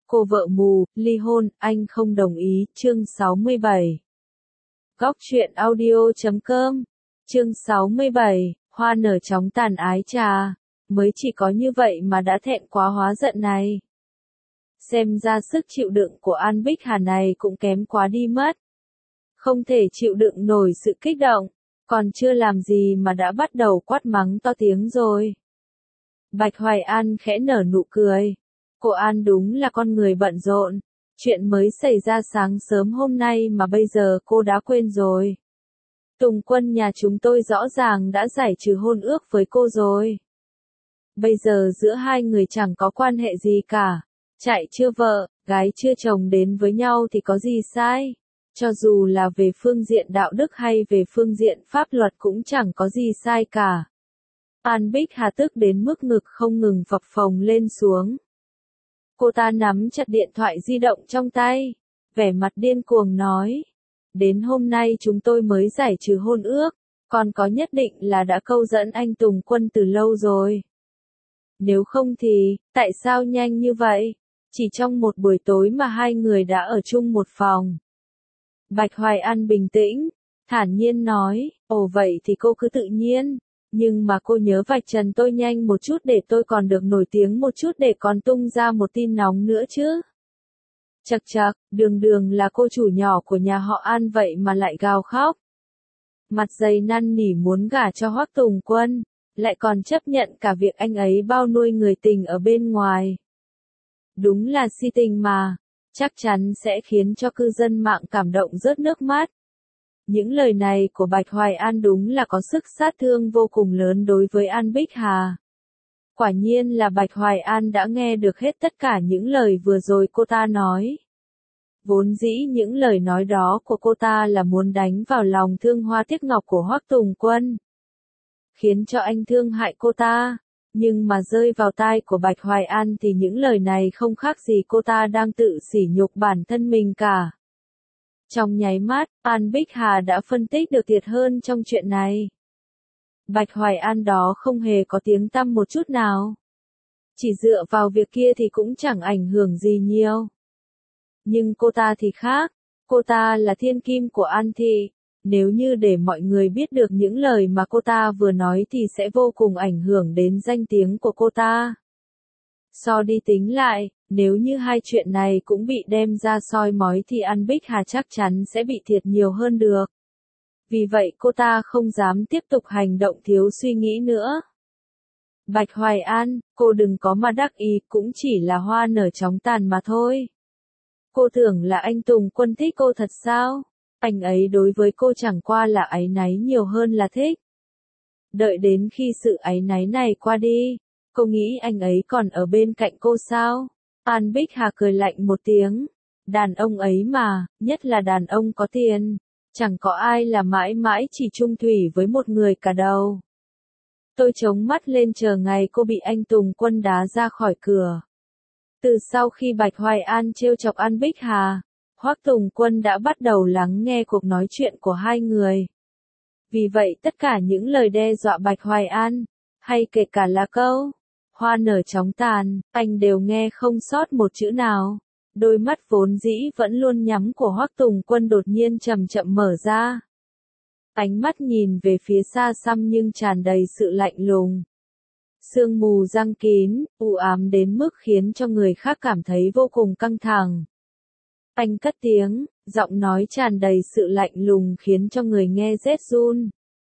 Cô vợ mù, ly hôn, anh không đồng ý, chương 67. Góc truyện audio.com, chương 67, hoa nở chóng tàn ái trà, mới chỉ có như vậy mà đã thẹn quá hóa giận này. Xem ra sức chịu đựng của An Bích Hà này cũng kém quá đi mất. Không thể chịu đựng nổi sự kích động, còn chưa làm gì mà đã bắt đầu quát mắng to tiếng rồi. Bạch Hoài An khẽ nở nụ cười. Cô An đúng là con người bận rộn, chuyện mới xảy ra sáng sớm hôm nay mà bây giờ cô đã quên rồi. Tùng Quân nhà chúng tôi rõ ràng đã giải trừ hôn ước với cô rồi. Bây giờ giữa hai người chẳng có quan hệ gì cả, chạy chưa vợ, gái chưa chồng đến với nhau thì có gì sai. Cho dù là về phương diện đạo đức hay về phương diện pháp luật cũng chẳng có gì sai cả. An Bích Hà tức đến mức ngực không ngừng phập phồng lên xuống. Cô ta nắm chặt điện thoại di động trong tay, vẻ mặt điên cuồng nói. Đến hôm nay chúng tôi mới giải trừ hôn ước, còn có nhất định là đã câu dẫn anh Tùng Quân từ lâu rồi. Nếu không thì, tại sao nhanh như vậy? Chỉ trong một buổi tối mà hai người đã ở chung một phòng. Bạch Hoài An bình tĩnh, thản nhiên nói, ồ vậy thì cô cứ tự nhiên. Nhưng mà cô nhớ vạch trần tôi nhanh một chút để tôi còn được nổi tiếng một chút để còn tung ra một tin nóng nữa chứ. Chậc chậc, đường đường là cô chủ nhỏ của nhà họ An vậy mà lại gào khóc. Mặt dày năn nỉ muốn gả cho Hoắc Tùng Quân, lại còn chấp nhận cả việc anh ấy bao nuôi người tình ở bên ngoài. Đúng là si tình mà, chắc chắn sẽ khiến cho cư dân mạng cảm động rớt nước mắt. Những lời này của Bạch Hoài An đúng là có sức sát thương vô cùng lớn đối với An Bích Hà. Quả nhiên là Bạch Hoài An đã nghe được hết tất cả những lời vừa rồi cô ta nói. Vốn dĩ những lời nói đó của cô ta là muốn đánh vào lòng thương hoa tiếc ngọc của Hoắc Tùng Quân, khiến cho anh thương hại cô ta, nhưng mà rơi vào tai của Bạch Hoài An thì những lời này không khác gì cô ta đang tự sỉ nhục bản thân mình cả. Trong nháy mắt, An Bích Hà đã phân tích được thiệt hơn trong chuyện này. Bạch Hoài An đó không hề có tiếng tăm một chút nào. Chỉ dựa vào việc kia thì cũng chẳng ảnh hưởng gì nhiều. Nhưng cô ta thì khác, cô ta là thiên kim của An thị. Nếu như để mọi người biết được những lời mà cô ta vừa nói thì sẽ vô cùng ảnh hưởng đến danh tiếng của cô ta. So đi tính lại, nếu như hai chuyện này cũng bị đem ra soi mói thì An Bích Hà chắc chắn sẽ bị thiệt nhiều hơn được. Vì vậy cô ta không dám tiếp tục hành động thiếu suy nghĩ nữa. Bạch Hoài An, cô đừng có mà đắc ý, cũng chỉ là hoa nở chóng tàn mà thôi. Cô tưởng là anh Tùng Quân thích cô thật sao? Anh ấy đối với cô chẳng qua là áy náy nhiều hơn là thích. Đợi đến khi sự áy náy này qua đi, cô nghĩ anh ấy còn ở bên cạnh cô sao? An Bích Hà cười lạnh một tiếng. Đàn ông ấy mà, nhất là đàn ông có tiền, chẳng có ai là mãi mãi chỉ chung thủy với một người cả đâu. Tôi chống mắt lên chờ ngày cô bị anh Tùng Quân đá ra khỏi cửa. Từ sau khi Bạch Hoài An trêu chọc An Bích Hà, Hoắc Tùng Quân đã bắt đầu lắng nghe cuộc nói chuyện của hai người. Vì vậy tất cả những lời đe dọa Bạch Hoài An, hay kể cả là câu hoa nở chóng tàn, anh đều nghe không sót một chữ nào. Đôi mắt vốn dĩ vẫn luôn nhắm của Hoắc Tùng Quân đột nhiên chậm chậm mở ra. Ánh mắt nhìn về phía xa xăm nhưng tràn đầy sự lạnh lùng. Sương mù giăng kín, u ám đến mức khiến cho người khác cảm thấy vô cùng căng thẳng. Anh cất tiếng, giọng nói tràn đầy sự lạnh lùng khiến cho người nghe rét run.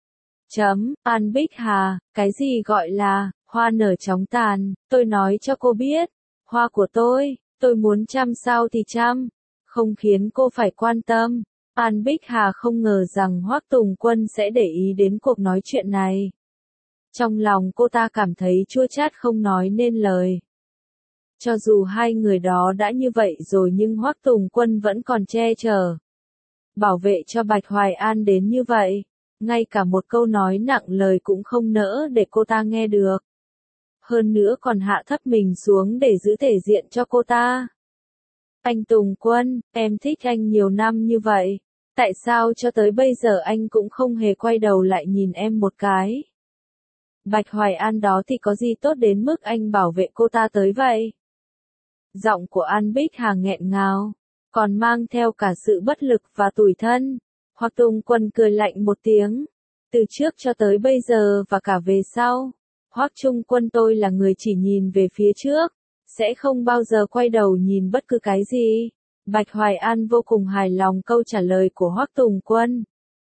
An Bích Hà, cái gì gọi là hoa nở chóng tàn, tôi nói cho cô biết, hoa của tôi muốn chăm sao thì chăm, không khiến cô phải quan tâm. An Bích Hà không ngờ rằng Hoắc Tùng Quân sẽ để ý đến cuộc nói chuyện này. Trong lòng cô ta cảm thấy chua chát không nói nên lời. Cho dù hai người đó đã như vậy rồi nhưng Hoắc Tùng Quân vẫn còn che chở, bảo vệ cho Bạch Hoài An đến như vậy. Ngay cả một câu nói nặng lời cũng không nỡ để cô ta nghe được. Hơn nữa còn hạ thấp mình xuống để giữ thể diện cho cô ta. Anh Tùng Quân, em thích anh nhiều năm như vậy. Tại sao cho tới bây giờ anh cũng không hề quay đầu lại nhìn em một cái? Bạch Hoài An đó thì có gì tốt đến mức anh bảo vệ cô ta tới vậy? Giọng của An Bích Hà nghẹn ngào, còn mang theo cả sự bất lực và tủi thân. Hoắc Tùng Quân cười lạnh một tiếng. Từ trước cho tới bây giờ và cả về sau, Hoắc Trung Quân tôi là người chỉ nhìn về phía trước, sẽ không bao giờ quay đầu nhìn bất cứ cái gì. Bạch Hoài An vô cùng hài lòng câu trả lời của Hoắc Tùng Quân.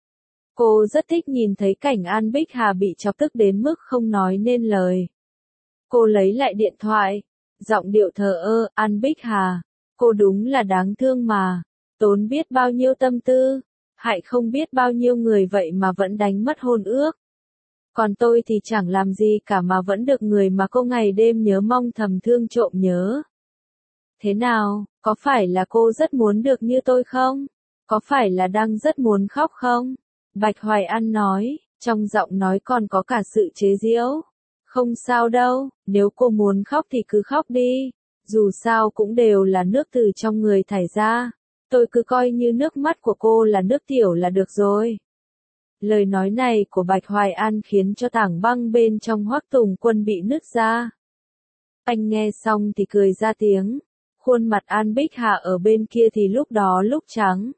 Cô rất thích nhìn thấy cảnh An Bích Hà bị chọc tức đến mức không nói nên lời. Cô lấy lại điện thoại, giọng điệu thờ ơ, An Bích Hà, cô đúng là đáng thương mà, tốn biết bao nhiêu tâm tư, hại không biết bao nhiêu người vậy mà vẫn đánh mất hôn ước. Còn tôi thì chẳng làm gì cả mà vẫn được người mà cô ngày đêm nhớ mong thầm thương trộm nhớ. Thế nào, có phải là cô rất muốn được như tôi không? Có phải là đang rất muốn khóc không? Bạch Hoài An nói, trong giọng nói còn có cả sự chế giễu. Không sao đâu, nếu cô muốn khóc thì cứ khóc đi, dù sao cũng đều là nước từ trong người thải ra. Tôi cứ coi như nước mắt của cô là nước tiểu là được rồi. Lời nói này của Bạch Hoài An khiến cho tảng băng bên trong Hoắc Tùng Quân bị nứt ra. Anh nghe xong thì cười ra tiếng. Khuôn mặt An Bích Hà ở bên kia thì lúc đó lúc trắng.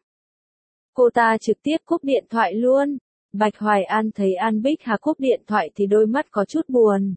Cô ta trực tiếp cúp điện thoại luôn. Bạch Hoài An thấy An Bích Hà cúp điện thoại thì đôi mắt có chút buồn.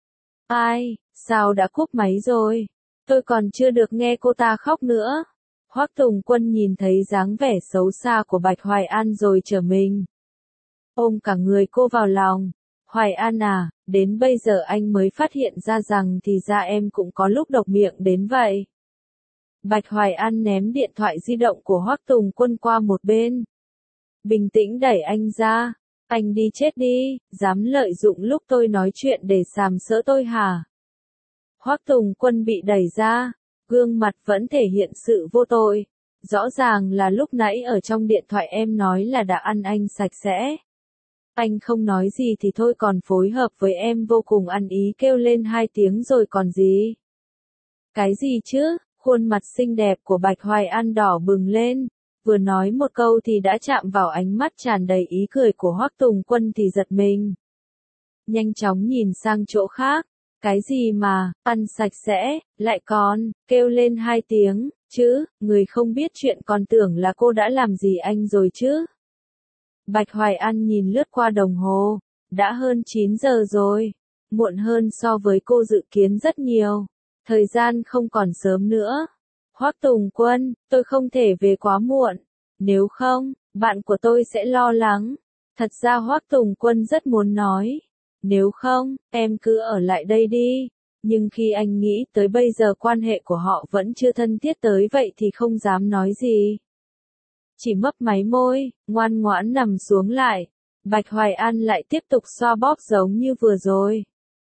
Ai, sao đã cúp máy rồi? Tôi còn chưa được nghe cô ta khóc nữa. Hoắc Tùng Quân nhìn thấy dáng vẻ xấu xa của Bạch Hoài An rồi trở mình. Ôm cả người cô vào lòng. Hoài An à, đến bây giờ anh mới phát hiện ra rằng thì ra em cũng có lúc độc miệng đến vậy. Bạch Hoài An ném điện thoại di động của Hoắc Tùng Quân qua một bên. Bình tĩnh đẩy anh ra. Anh đi chết đi, dám lợi dụng lúc tôi nói chuyện để sàm sỡ tôi hả? Hoắc Tùng Quân bị đẩy ra, gương mặt vẫn thể hiện sự vô tội. Rõ ràng là lúc nãy ở trong điện thoại em nói là đã ăn anh sạch sẽ. Anh không nói gì thì thôi còn phối hợp với em vô cùng ăn ý kêu lên 2 tiếng rồi còn gì. Cái gì chứ? Khuôn mặt xinh đẹp của Bạch Hoài An đỏ bừng lên, vừa nói một câu thì đã chạm vào ánh mắt tràn đầy ý cười của Hoắc Tùng Quân thì giật mình. Nhanh chóng nhìn sang chỗ khác, cái gì mà, ăn sạch sẽ, lại còn, kêu lên 2 tiếng, chứ, người không biết chuyện còn tưởng là cô đã làm gì anh rồi chứ. Bạch Hoài An nhìn lướt qua đồng hồ, đã hơn 9 giờ rồi, muộn hơn so với cô dự kiến rất nhiều. Thời gian không còn sớm nữa. Hoắc Tùng Quân, tôi không thể về quá muộn. Nếu không, bạn của tôi sẽ lo lắng. Thật ra Hoắc Tùng Quân rất muốn nói. Nếu không, em cứ ở lại đây đi. Nhưng khi anh nghĩ tới bây giờ quan hệ của họ vẫn chưa thân thiết tới vậy thì không dám nói gì. Chỉ mấp máy môi, ngoan ngoãn nằm xuống lại. Bạch Hoài An lại tiếp tục xoa bóp giống như vừa rồi.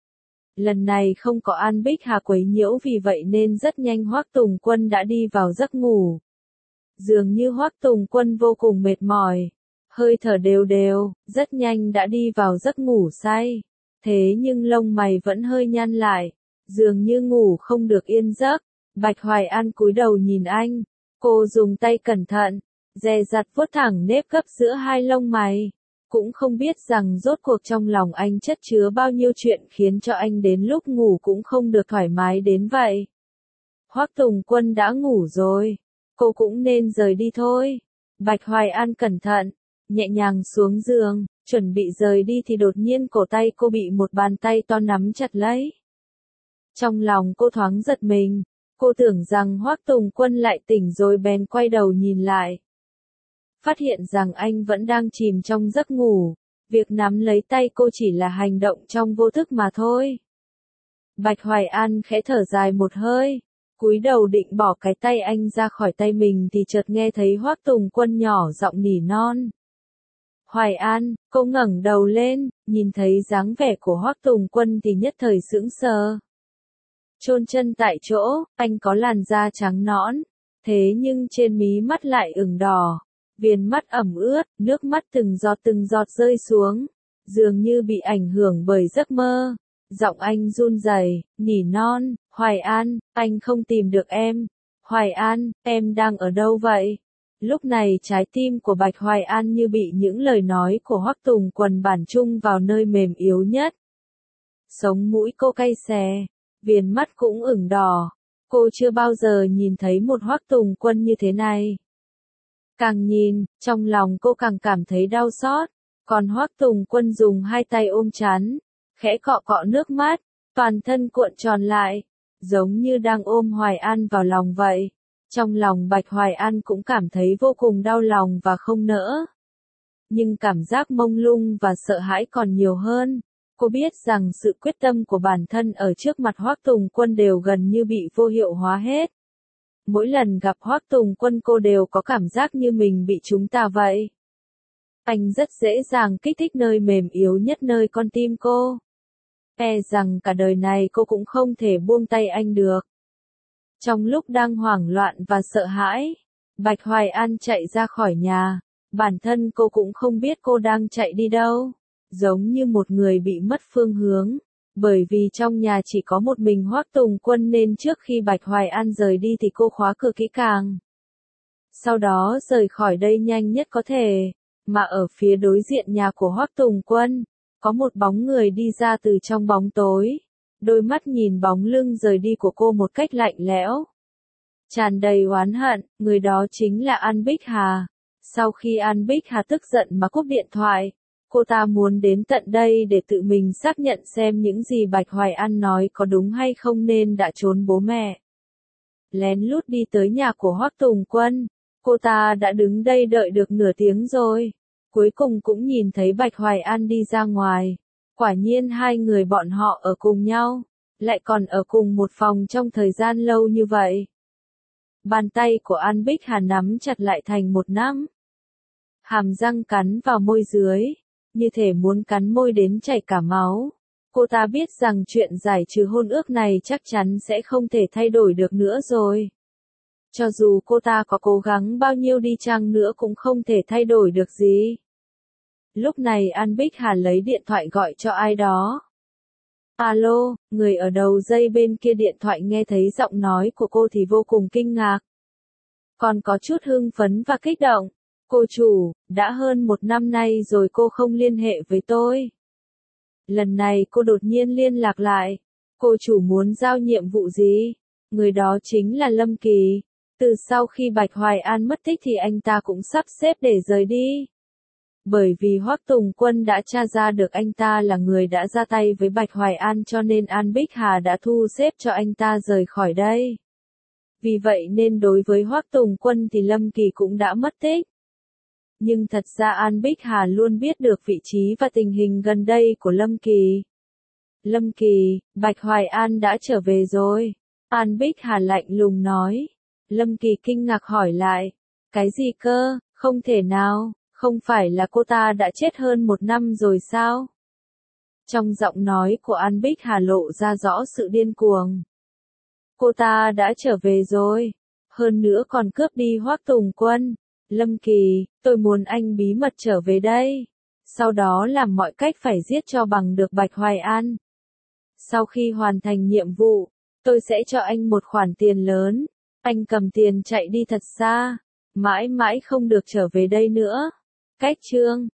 Lần này không có An Bích Hà quấy nhiễu vì vậy nên rất nhanh Hoắc Tùng Quân đã đi vào giấc ngủ. Dường như Hoắc Tùng Quân vô cùng mệt mỏi, hơi thở đều đều, rất nhanh đã đi vào giấc ngủ say. Thế nhưng lông mày vẫn hơi nhăn lại, dường như ngủ không được yên giấc. Bạch Hoài An cúi đầu nhìn anh, cô dùng tay cẩn thận, dè dặt vuốt thẳng nếp gấp giữa hai lông mày. Cũng không biết rằng rốt cuộc trong lòng anh chất chứa bao nhiêu chuyện khiến cho anh đến lúc ngủ cũng không được thoải mái đến vậy. Hoắc Tùng Quân đã ngủ rồi, cô cũng nên rời đi thôi. Bạch Hoài An cẩn thận, nhẹ nhàng xuống giường, chuẩn bị rời đi thì đột nhiên cổ tay cô bị một bàn tay to nắm chặt lấy. Trong lòng cô thoáng giật mình, cô tưởng rằng Hoắc Tùng Quân lại tỉnh rồi bèn quay đầu nhìn lại. Phát hiện rằng anh vẫn đang chìm trong giấc ngủ, việc nắm lấy tay cô chỉ là hành động trong vô thức mà thôi. Bạch Hoài An khẽ thở dài một hơi, cúi đầu định bỏ cái tay anh ra khỏi tay mình thì chợt nghe thấy Hoắc Tùng Quân nhỏ giọng nỉ non. Hoài An, cô ngẩng đầu lên, nhìn thấy dáng vẻ của Hoắc Tùng Quân thì nhất thời sững sờ. Chôn chân tại chỗ, anh có làn da trắng nõn, thế nhưng trên mí mắt lại ửng đỏ. Viền mắt ẩm ướt, nước mắt từng giọt rơi xuống, dường như bị ảnh hưởng bởi giấc mơ. Giọng anh run rẩy, nỉ non, Hoài An, anh không tìm được em. Hoài An, em đang ở đâu vậy? Lúc này trái tim của Bạch Hoài An như bị những lời nói của Hoắc Tùng Quân bản chung vào nơi mềm yếu nhất. Sống mũi cô cay xè, viền mắt cũng ửng đỏ, Cô chưa bao giờ nhìn thấy một Hoắc Tùng Quân như thế này. Càng nhìn, trong lòng cô càng cảm thấy đau xót. Còn Hoắc Tùng Quân dùng hai tay ôm trán, khẽ cọ cọ nước mắt, toàn thân cuộn tròn lại, giống như đang ôm Hoài An vào lòng vậy. Trong lòng Bạch Hoài An cũng cảm thấy vô cùng đau lòng và không nỡ. Nhưng cảm giác mông lung và sợ hãi còn nhiều hơn. Cô biết rằng sự quyết tâm của bản thân ở trước mặt Hoắc Tùng Quân đều gần như bị vô hiệu hóa hết. Mỗi lần gặp Hoắc Tùng Quân cô đều có cảm giác như mình bị chúng ta vậy. Anh rất dễ dàng kích thích nơi mềm yếu nhất nơi con tim cô. E rằng cả đời này cô cũng không thể buông tay anh được. Trong lúc đang hoảng loạn và sợ hãi, Bạch Hoài An chạy ra khỏi nhà. Bản thân cô cũng không biết cô đang chạy đi đâu. Giống như một người bị mất phương hướng. Bởi vì trong nhà chỉ có một mình Hoắc Tùng Quân nên trước khi Bạch Hoài An rời đi thì cô khóa cửa kỹ càng. Sau đó rời khỏi đây nhanh nhất có thể. Mà ở phía đối diện nhà của Hoắc Tùng Quân, có một bóng người đi ra từ trong bóng tối. Đôi mắt nhìn bóng lưng rời đi của cô một cách lạnh lẽo. Tràn đầy oán hận, người đó chính là An Bích Hà. Sau khi An Bích Hà tức giận mà cúp điện thoại, cô ta muốn đến tận đây để tự mình xác nhận xem những gì Bạch Hoài An nói có đúng hay không nên đã trốn bố mẹ. Lén lút đi tới nhà của Hoắc Tùng Quân, cô ta đã đứng đây đợi được nửa tiếng rồi. Cuối cùng cũng nhìn thấy Bạch Hoài An đi ra ngoài. Quả nhiên hai người bọn họ ở cùng nhau, lại còn ở cùng một phòng trong thời gian lâu như vậy. Bàn tay của An Bích Hà nắm chặt lại thành một nắm. Hàm răng cắn vào môi dưới, như thể muốn cắn môi đến chảy cả máu. Cô ta biết rằng chuyện giải trừ hôn ước này chắc chắn sẽ không thể thay đổi được nữa rồi. Cho dù cô ta có cố gắng bao nhiêu đi chăng nữa cũng không thể thay đổi được gì. Lúc này An Bích Hà lấy điện thoại gọi cho ai đó. Alo, người ở đầu dây bên kia điện thoại nghe thấy giọng nói của cô thì vô cùng kinh ngạc. Còn có chút hưng phấn và kích động. Cô chủ, đã hơn 1 năm nay rồi cô không liên hệ với tôi. Lần này cô đột nhiên liên lạc lại. Cô chủ muốn giao nhiệm vụ gì? Người đó chính là Lâm Kỳ. Từ sau khi Bạch Hoài An mất tích thì anh ta cũng sắp xếp để rời đi. Bởi vì Hoắc Tùng Quân đã tra ra được anh ta là người đã ra tay với Bạch Hoài An cho nên An Bích Hà đã thu xếp cho anh ta rời khỏi đây. Vì vậy nên đối với Hoắc Tùng Quân thì Lâm Kỳ cũng đã mất tích. Nhưng thật ra An Bích Hà luôn biết được vị trí và tình hình gần đây của Lâm Kỳ. Lâm Kỳ, Bạch Hoài An đã trở về rồi. An Bích Hà lạnh lùng nói. Lâm Kỳ kinh ngạc hỏi lại. Cái gì cơ, không thể nào, không phải là cô ta đã chết hơn 1 năm rồi sao? Trong giọng nói của An Bích Hà lộ ra rõ sự điên cuồng. Cô ta đã trở về rồi. Hơn nữa còn cướp đi Hoắc Tùng Quân. Lâm Kỳ, tôi muốn anh bí mật trở về đây. Sau đó làm mọi cách phải giết cho bằng được Bạch Hoài An. Sau khi hoàn thành nhiệm vụ, tôi sẽ cho anh một khoản tiền lớn. Anh cầm tiền chạy đi thật xa. Mãi mãi không được trở về đây nữa. Cách chương